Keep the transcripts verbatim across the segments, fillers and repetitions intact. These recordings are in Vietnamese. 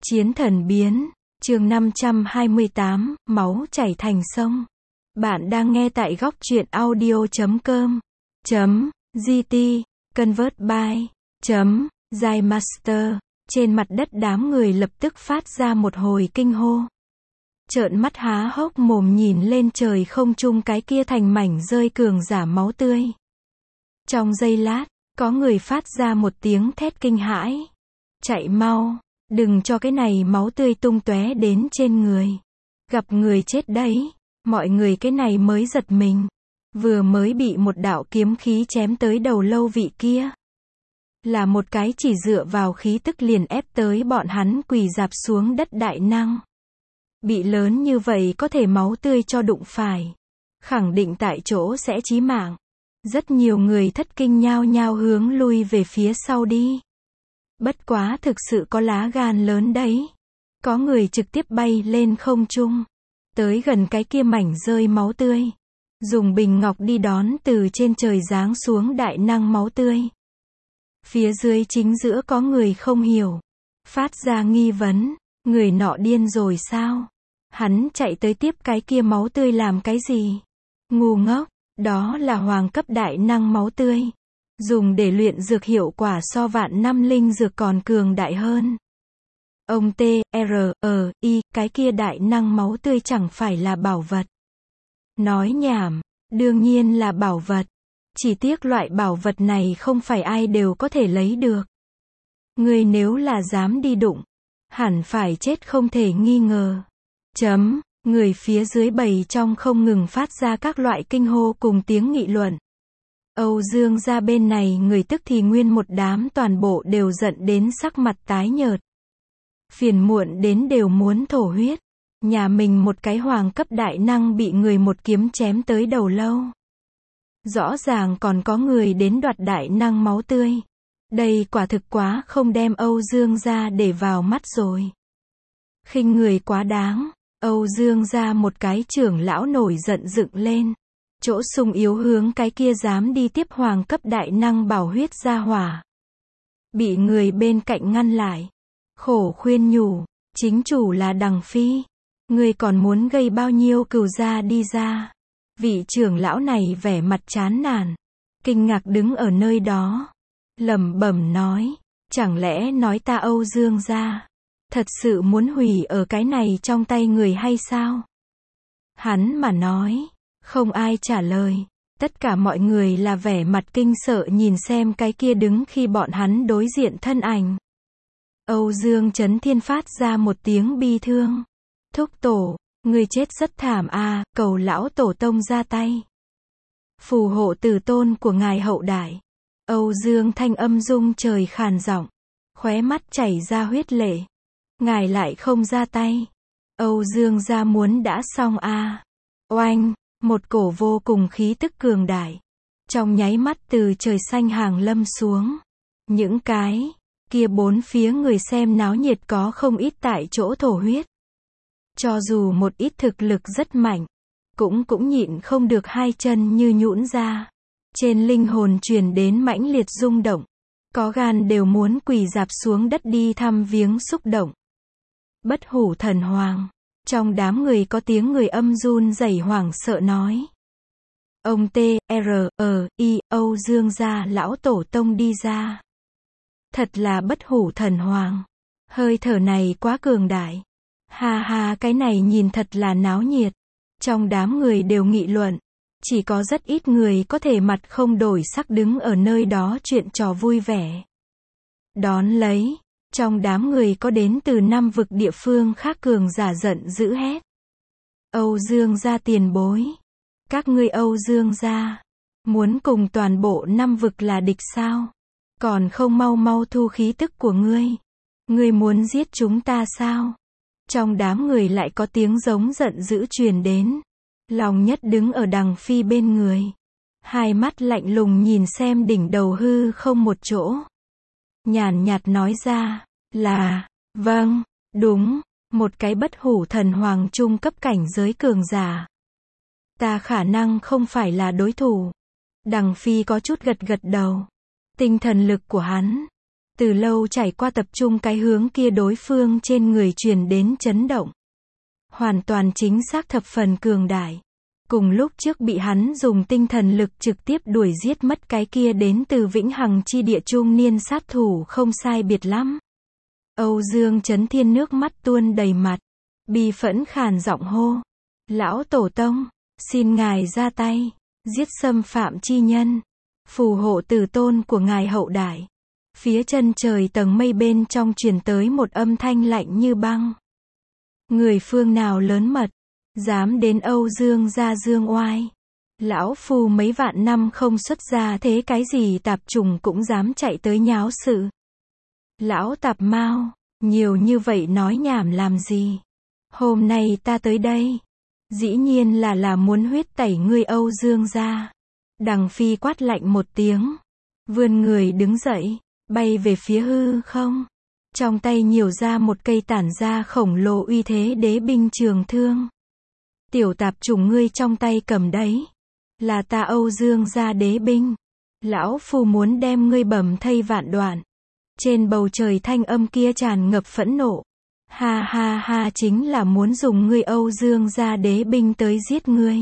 Chiến thần biến, chương năm trăm hai mươi tám, máu chảy thành sông. Bạn đang nghe tại góc truyện audio chấm com, chấm, gt, convert by, chấm, Zymaster. Trên mặt đất đám người lập tức phát ra một hồi kinh hô. Trợn mắt há hốc mồm nhìn lên trời không trung cái kia thành mảnh rơi cường giả máu tươi. Trong giây lát, có người phát ra một tiếng thét kinh hãi. Chạy mau, đừng cho cái này máu tươi tung tóe đến trên người. Gặp người chết đấy, mọi người cái này mới giật mình. Vừa mới bị một đạo kiếm khí chém tới đầu lâu vị kia. Là một cái chỉ dựa vào khí tức liền ép tới bọn hắn quỳ rạp xuống đất đại năng. Bị lớn như vậy có thể máu tươi cho đụng phải. Khẳng định tại chỗ sẽ chí mạng. Rất nhiều người thất kinh nhao nhao hướng lui về phía sau đi. Bất quá thực sự có lá gan lớn đấy. Có người trực tiếp bay lên không trung. Tới gần cái kia mảnh rơi máu tươi. Dùng bình ngọc đi đón từ trên trời giáng xuống đại năng máu tươi. Phía dưới chính giữa có người không hiểu. Phát ra nghi vấn. Người nọ điên rồi sao? Hắn chạy tới tiếp cái kia máu tươi làm cái gì? Ngu ngốc. Đó là hoàng cấp đại năng máu tươi. Dùng để luyện dược hiệu quả so vạn năm linh dược còn cường đại hơn. Ông T, R, E, I, cái kia đại năng máu tươi chẳng phải là bảo vật. Nói nhảm, đương nhiên là bảo vật. Chỉ tiếc loại bảo vật này không phải ai đều có thể lấy được. Người nếu là dám đi đụng, hẳn phải chết không thể nghi ngờ. Chấm, người phía dưới bầy trong không ngừng phát ra các loại kinh hô cùng tiếng nghị luận. Âu Dương gia bên này người tức thì nguyên một đám toàn bộ đều giận đến sắc mặt tái nhợt. Phiền muộn đến đều muốn thổ huyết. Nhà mình một cái hoàng cấp đại năng bị người một kiếm chém tới đầu lâu. Rõ ràng còn có người đến đoạt đại năng máu tươi. Đây quả thực quá không đem Âu Dương gia để vào mắt rồi. Khinh người quá đáng. Âu Dương gia một cái trưởng lão nổi giận dựng lên. Chỗ sung yếu hướng cái kia dám đi tiếp hoàng cấp đại năng bảo huyết ra hỏa. Bị người bên cạnh ngăn lại. Khổ khuyên nhủ, chính chủ là Đằng Phi. Người còn muốn gây bao nhiêu cừu gia đi ra. Vị trưởng lão này vẻ mặt chán nản. Kinh ngạc đứng ở nơi đó. Lẩm bẩm nói, chẳng lẽ nói ta Âu Dương gia thật sự muốn hủy ở cái này trong tay người hay sao? Hắn mà nói. Không ai trả lời. Tất cả mọi người là vẻ mặt kinh sợ nhìn xem cái kia đứng khi bọn hắn đối diện thân ảnh. Âu Dương Chấn Thiên phát ra một tiếng bi thương. Thúc tổ, người chết rất thảm a, à, cầu lão tổ tông ra tay. Phù hộ tử tôn của ngài hậu đại. Âu Dương thanh âm rung trời khàn giọng. Khóe mắt chảy ra huyết lệ. Ngài lại không ra tay. Âu Dương gia muốn đã xong a. À. Oanh. Một cổ vô cùng khí tức cường đại. Trong nháy mắt từ trời xanh hàng lâm xuống. Những cái kia bốn phía người xem náo nhiệt có không ít tại chỗ thổ huyết. Cho dù một ít thực lực rất mạnh, cũng cũng nhịn không được hai chân như nhũn ra. Trên linh hồn truyền đến mãnh liệt rung động. Có gan đều muốn quỳ rạp xuống đất đi thăm viếng xúc động. Bất hủ thần hoàng. Trong đám người có tiếng người âm run rẩy hoảng sợ nói. Ông T, R, E, I, Âu Dương gia lão tổ tông đi ra. Thật là bất hủ thần hoàng. Hơi thở này quá cường đại. Ha ha, cái này nhìn thật là náo nhiệt. Trong đám người đều nghị luận. Chỉ có rất ít người có thể mặt không đổi sắc đứng ở nơi đó chuyện trò vui vẻ. Đón lấy. Trong đám người có đến từ năm vực địa phương khác cường giả giận dữ hét. Âu Dương gia tiền bối. Các ngươi Âu Dương gia. Muốn cùng toàn bộ năm vực là địch sao? Còn không mau mau thu khí tức của ngươi. Ngươi muốn giết chúng ta sao? Trong đám người lại có tiếng giống giận dữ truyền đến. Lòng nhất đứng ở Đằng Phi bên người. Hai mắt lạnh lùng nhìn xem đỉnh đầu hư không một chỗ. Nhàn nhạt nói ra, là, vâng, đúng, một cái bất hủ thần hoàng trung cấp cảnh giới cường giả. Ta khả năng không phải là đối thủ. Đằng Phi có chút gật gật đầu. Tinh thần lực của hắn, Từ lâu trải qua tập trung cái hướng kia đối phương trên người truyền đến chấn động. Hoàn toàn chính xác thập phần cường đại. Cùng lúc trước bị hắn dùng tinh thần lực trực tiếp đuổi giết mất cái kia đến từ vĩnh hằng chi địa trung niên sát thủ không sai biệt lắm. Âu Dương Chấn Thiên nước mắt tuôn đầy mặt. Bi phẫn khàn giọng hô. Lão Tổ Tông, xin ngài ra tay, giết xâm phạm chi nhân, phù hộ tử tôn của ngài hậu đại. Phía chân trời tầng mây bên trong truyền tới một âm thanh lạnh như băng. Người phương nào lớn mật, dám đến Âu Dương gia dương oai. Lão Phu mấy vạn năm không xuất gia thế cái gì tạp trùng cũng dám chạy tới nháo sự. Lão tạp mao, nhiều như vậy nói nhảm làm gì? Hôm nay ta tới đây, dĩ nhiên là là muốn huyết tẩy ngươi Âu Dương gia. Đằng Phi quát lạnh một tiếng, vươn người đứng dậy, bay về phía hư không. Trong tay nhiều ra một cây tản ra khổng lồ uy thế đế binh trường thương. Tiểu tạp chủng ngươi trong tay cầm đấy, là ta Âu Dương gia đế binh. Lão Phu muốn đem ngươi bầm thây vạn đoạn. Trên bầu trời thanh âm kia tràn ngập phẫn nộ. Ha ha ha, chính là muốn dùng ngươi Âu Dương gia đế binh tới giết ngươi.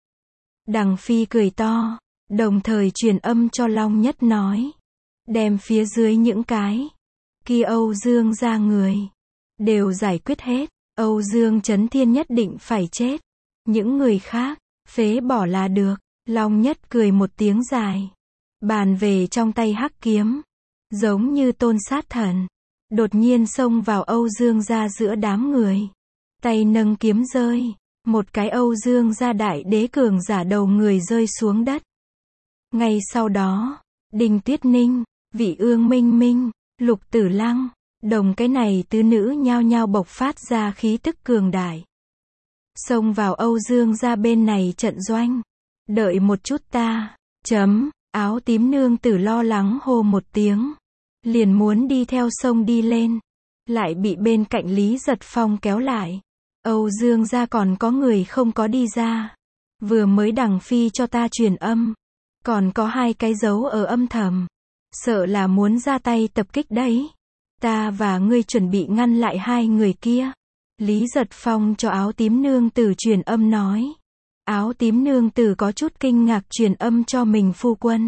Đằng Phi cười to, đồng thời truyền âm cho Long Nhất nói. Đem phía dưới những cái kia Âu Dương gia người đều giải quyết hết. Âu Dương Chấn Thiên nhất định phải chết. Những người khác, phế bỏ là được. Long Nhất cười một tiếng dài. Bàn về trong tay hắc kiếm. Giống như tôn sát thần. Đột nhiên xông vào Âu Dương gia giữa đám người. Tay nâng kiếm rơi. Một cái Âu Dương gia đại đế cường giả đầu người rơi xuống đất. Ngay sau đó, Đinh Tuyết Ninh, Vị Ương Minh Minh, Lục Tử Lăng, đồng cái này tứ nữ nhao nhao bộc phát ra khí tức cường đại. Xông vào Âu Dương gia bên này trận doanh. Đợi một chút ta, chấm, áo tím nương tử lo lắng hô một tiếng. Liền muốn đi theo sông đi lên. Lại bị bên cạnh Lý Giật Phong kéo lại. Âu Dương gia còn có người không có đi ra. Vừa mới Đằng Phi cho ta truyền âm. Còn có hai cái dấu ở âm thầm. Sợ là muốn ra tay tập kích đấy. Ta và ngươi chuẩn bị ngăn lại hai người kia. Lý Giật Phong cho áo tím nương tử truyền âm nói. Áo tím nương tử có chút kinh ngạc truyền âm cho mình phu quân.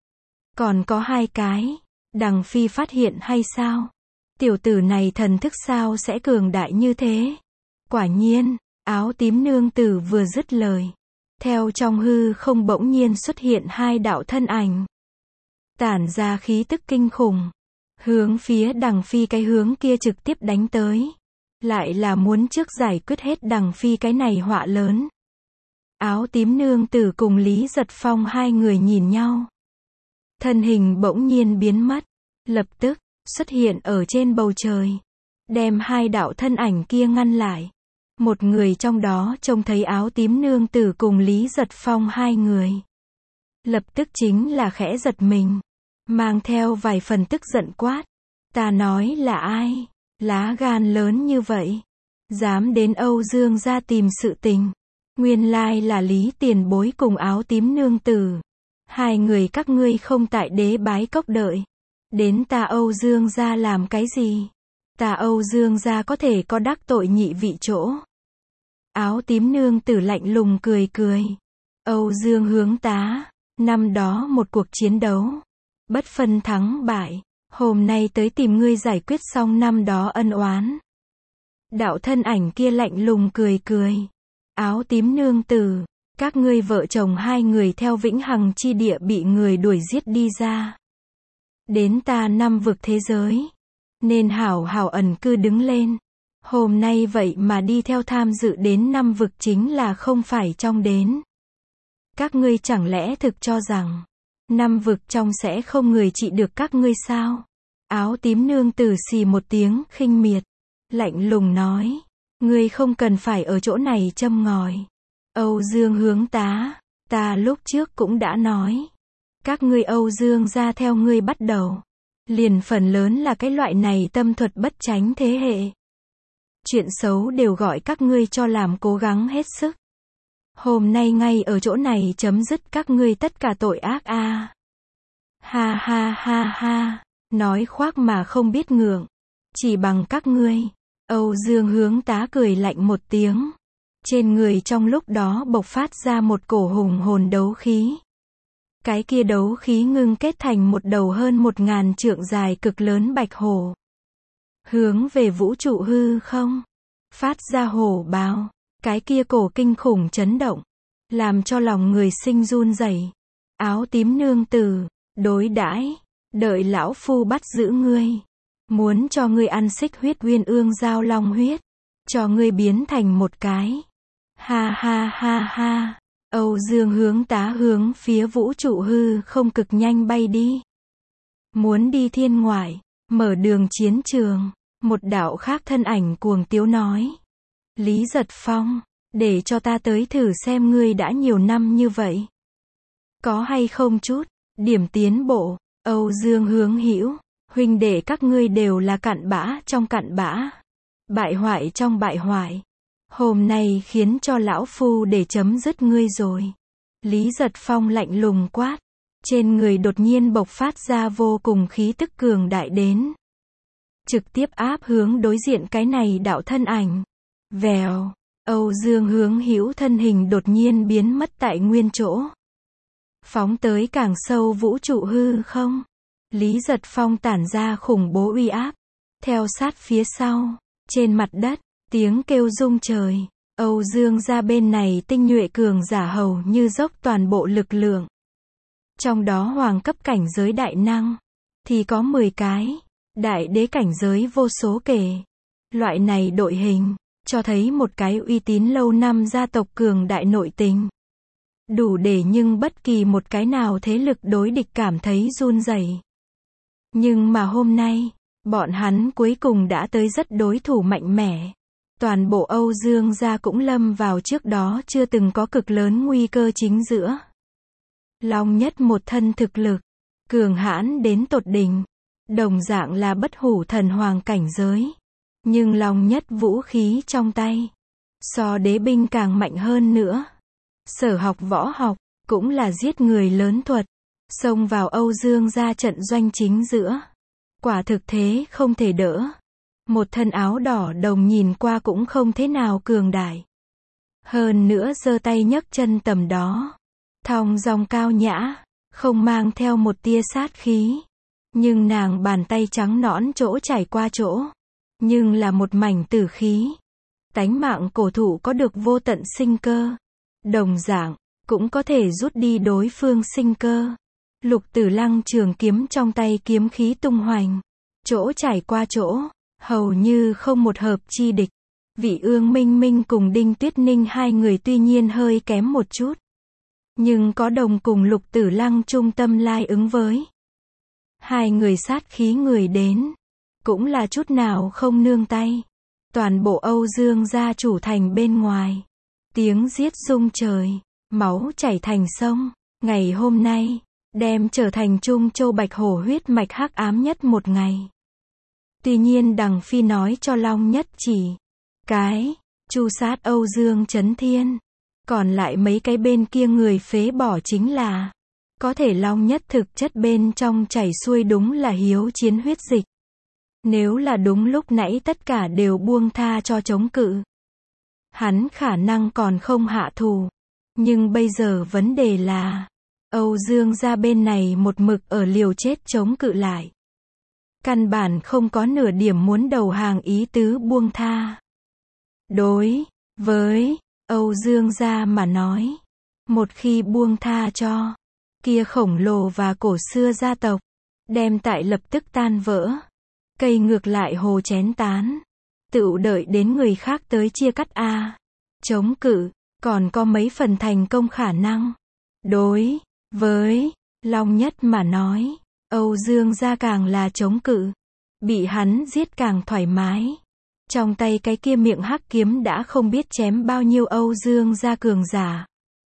Còn có hai cái. Đằng Phi phát hiện hay sao? Tiểu tử này thần thức sao sẽ cường đại như thế? Quả nhiên, áo tím nương tử vừa dứt lời. Theo trong hư không bỗng nhiên xuất hiện hai đạo thân ảnh. Tản ra khí tức kinh khủng. Hướng phía Đằng Phi cái hướng kia trực tiếp đánh tới. Lại là muốn trước giải quyết hết Đằng Phi cái này họa lớn. Áo tím nương tử cùng Lý Giật Phong hai người nhìn nhau. Thân hình bỗng nhiên biến mất. Lập tức, xuất hiện ở trên bầu trời. Đem hai đạo thân ảnh kia ngăn lại. Một người trong đó trông thấy áo tím nương tử cùng Lý Giật Phong hai người. Lập tức chính là khẽ giật mình. Mang theo vài phần tức giận quát. Ta nói là ai? Lá gan lớn như vậy. Dám đến Âu Dương gia tìm sự tình. Nguyên lai là Lý Tiền Bối cùng áo tím nương tử. Hai người các ngươi không tại Đế Bái Cốc đợi. Đến ta Âu Dương gia làm cái gì? Ta Âu Dương gia có thể có đắc tội nhị vị chỗ. Áo tím nương tử lạnh lùng cười cười. Âu Dương hướng tá. Năm đó một cuộc chiến đấu. Bất phân thắng bại. Hôm nay tới tìm ngươi giải quyết xong năm đó ân oán. Đạo thân ảnh kia lạnh lùng cười cười. Áo tím nương tử. Các ngươi vợ chồng hai người theo vĩnh hằng chi địa bị người đuổi giết đi ra. Đến ta năm vực thế giới. Nên hảo hảo ẩn cư đứng lên. Hôm nay vậy mà đi theo tham dự đến năm vực chính là không phải trong đến. Các ngươi chẳng lẽ thực cho rằng năm vực trong sẽ không người trị được các ngươi sao? Áo tím nương tử xì một tiếng khinh miệt. Lạnh lùng nói. Ngươi không cần phải ở chỗ này châm ngòi. Âu Dương hướng tá. Ta lúc trước cũng đã nói. Các ngươi Âu Dương gia theo ngươi bắt đầu. Liền phần lớn là cái loại này tâm thuật bất chánh thế hệ. Chuyện xấu đều gọi các ngươi cho làm cố gắng hết sức. Hôm nay ngay ở chỗ này chấm dứt các ngươi tất cả tội ác a. Ha ha ha ha. Nói khoác mà không biết ngượng. Chỉ bằng các ngươi. Âu Dương Hướng Tá cười lạnh một tiếng. Trên người trong lúc đó bộc phát ra một cổ hùng hồn đấu khí. Cái kia đấu khí ngưng kết thành một đầu hơn một ngàn trượng dài cực lớn bạch hổ. Hướng về vũ trụ hư không. Phát ra hổ báo. Cái kia cổ kinh khủng chấn động. Làm cho lòng người sinh run rẩy. Áo tím nương tử. Đối đãi. Đợi lão phu bắt giữ ngươi. Muốn cho ngươi ăn xích huyết uyên ương giao long huyết. Cho ngươi biến thành một cái. Ha ha ha ha. Âu Dương Hướng Tá hướng phía vũ trụ hư không cực nhanh bay đi. Muốn đi thiên ngoại. Mở đường chiến trường. Một đạo khác thân ảnh cuồng tiếu nói. Lý Giật Phong. Để cho ta tới thử xem ngươi đã nhiều năm như vậy. Có hay không chút. Điểm tiến bộ. Âu Dương Hướng Hữu. Huynh đệ các ngươi đều là cặn bã trong cặn bã. Bại hoại trong bại hoại. Hôm nay khiến cho lão phu để chấm dứt ngươi rồi. Lý Giật Phong lạnh lùng quát. Trên người đột nhiên bộc phát ra vô cùng khí tức cường đại đến. Trực tiếp áp hướng đối diện cái này đạo thân ảnh. Vèo. Âu Dương Hướng Hữu thân hình đột nhiên biến mất tại nguyên chỗ. Phóng tới càng sâu vũ trụ hư không. Lý Giật Phong tản ra khủng bố uy áp. Theo sát phía sau. Trên mặt đất. Tiếng kêu rung trời. Âu Dương gia bên này tinh nhuệ cường giả hầu như dốc toàn bộ lực lượng. Trong đó hoàng cấp cảnh giới đại năng. Thì có mười cái. Đại đế cảnh giới vô số kể. Loại này đội hình. Cho thấy một cái uy tín lâu năm gia tộc cường đại nội tình. Đủ để nhưng bất kỳ một cái nào thế lực đối địch cảm thấy run rẩy. Nhưng mà hôm nay. Bọn hắn cuối cùng đã tới rất đối thủ mạnh mẽ. Toàn bộ Âu Dương gia cũng lâm vào trước đó chưa từng có cực lớn nguy cơ chính giữa. Long Nhất một thân thực lực. Cường hãn đến tột đỉnh. Đồng dạng là bất hủ thần hoàng cảnh giới. Nhưng Long Nhất vũ khí trong tay. So đế binh càng mạnh hơn nữa. Sở học võ học. Cũng là giết người lớn thuật. Xông vào Âu Dương gia trận doanh chính giữa. Quả thực thế không thể đỡ. Một thân áo đỏ đồng nhìn qua cũng không thế nào cường đại. Hơn nữa giơ tay nhấc chân tầm đó. Thong dong cao nhã. Không mang theo một tia sát khí. Nhưng nàng bàn tay trắng nõn chỗ trải qua chỗ. Nhưng là một mảnh tử khí. Tánh mạng cổ thụ có được vô tận sinh cơ. Đồng dạng. Cũng có thể rút đi đối phương sinh cơ. Lục Tử Lăng trường kiếm trong tay kiếm khí tung hoành. Chỗ trải qua chỗ. Hầu như không một hợp chi địch. Vị Ương Minh Minh cùng Đinh Tuyết Ninh hai người tuy nhiên hơi kém một chút. Nhưng có đồng cùng Lục Tử Lăng trung tâm lai ứng với. Hai người sát khí người đến. Cũng là chút nào không nương tay. Toàn bộ Âu Dương gia chủ thành bên ngoài. Tiếng giết rung trời. Máu chảy thành sông. Ngày hôm nay. Đem trở thành Trung Châu Bạch Hổ huyết mạch hắc ám nhất một ngày. Tuy nhiên Đằng Phi nói cho Long Nhất chỉ. Cái. Chu sát Âu Dương Chấn Thiên. Còn lại mấy cái bên kia người phế bỏ chính là. Có thể Long Nhất thực chất bên trong chảy xuôi đúng là hiếu chiến huyết dịch. Nếu là đúng lúc nãy tất cả đều buông tha cho chống cự. Hắn khả năng còn không hạ thù. Nhưng bây giờ vấn đề là. Âu Dương gia bên này một mực ở liều chết chống cự lại. Căn bản không có nửa điểm muốn đầu hàng ý tứ buông tha. Đối với Âu Dương gia mà nói. Một khi buông tha cho. Kia khổng lồ và cổ xưa gia tộc. Đem tại lập tức tan vỡ. Cây ngược lại hồ chén tán. Tự đợi đến người khác tới chia cắt a. Chống cự. Còn có mấy phần thành công khả năng. Đối với Long Nhất mà nói. Âu Dương gia càng là chống cự. Bị hắn giết càng thoải mái. Trong tay cái kia miệng hắc kiếm đã không biết chém bao nhiêu Âu Dương gia cường giả.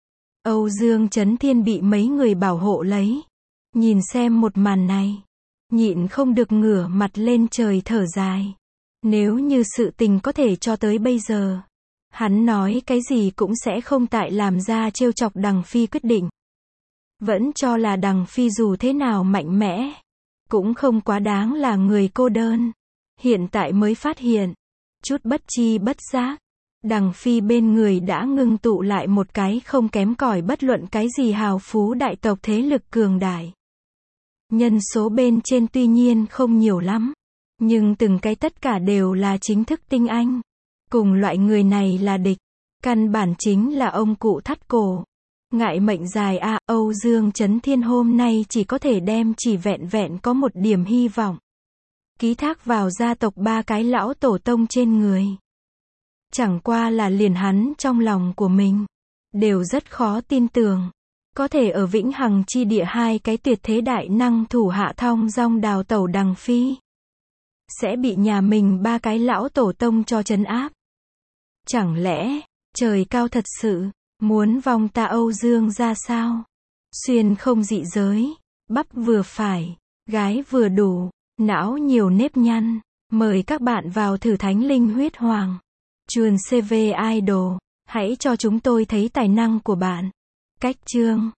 Âu Dương Chấn Thiên bị mấy người bảo hộ lấy. Nhìn xem một màn này. Nhịn không được ngửa mặt lên trời thở dài. Nếu như sự tình có thể cho tới bây giờ. Hắn nói cái gì cũng sẽ không tại làm ra trêu chọc Đằng Phi quyết định. Vẫn cho là Đằng Phi dù thế nào mạnh mẽ. cũng không quá đáng là người cô đơn. Hiện tại mới phát hiện, chút bất chi bất giác, Đằng Phi bên người đã ngưng tụ lại một cái không kém cỏi bất luận cái gì hào phú đại tộc thế lực cường đại. Nhân số bên trên tuy nhiên không nhiều lắm, nhưng từng cái tất cả đều là chính thức tinh anh. Cùng loại người này là địch, căn bản chính là ông cụ thắt cổ. Ngại mệnh dài a, à, Âu Dương Chấn Thiên hôm nay chỉ có thể đem chỉ vẹn vẹn có một điểm hy vọng ký thác vào gia tộc ba cái lão tổ tông trên người. Chẳng qua là liền hắn trong lòng của mình, đều rất khó tin tưởng, có thể ở vĩnh hằng chi địa hai cái tuyệt thế đại năng thủ hạ thong dong đào tẩu Đằng Phi, sẽ bị nhà mình ba cái lão tổ tông cho trấn áp. Chẳng lẽ, trời cao thật sự, muốn vong ta Âu Dương ra sao? Xuyên không dị giới, bắp vừa phải, gái vừa đủ, não nhiều nếp nhăn. Mời các bạn vào thử Thánh Linh Huyết Hoàng. Chuồn xê vê Idol, hãy cho chúng tôi thấy tài năng của bạn. Cách chương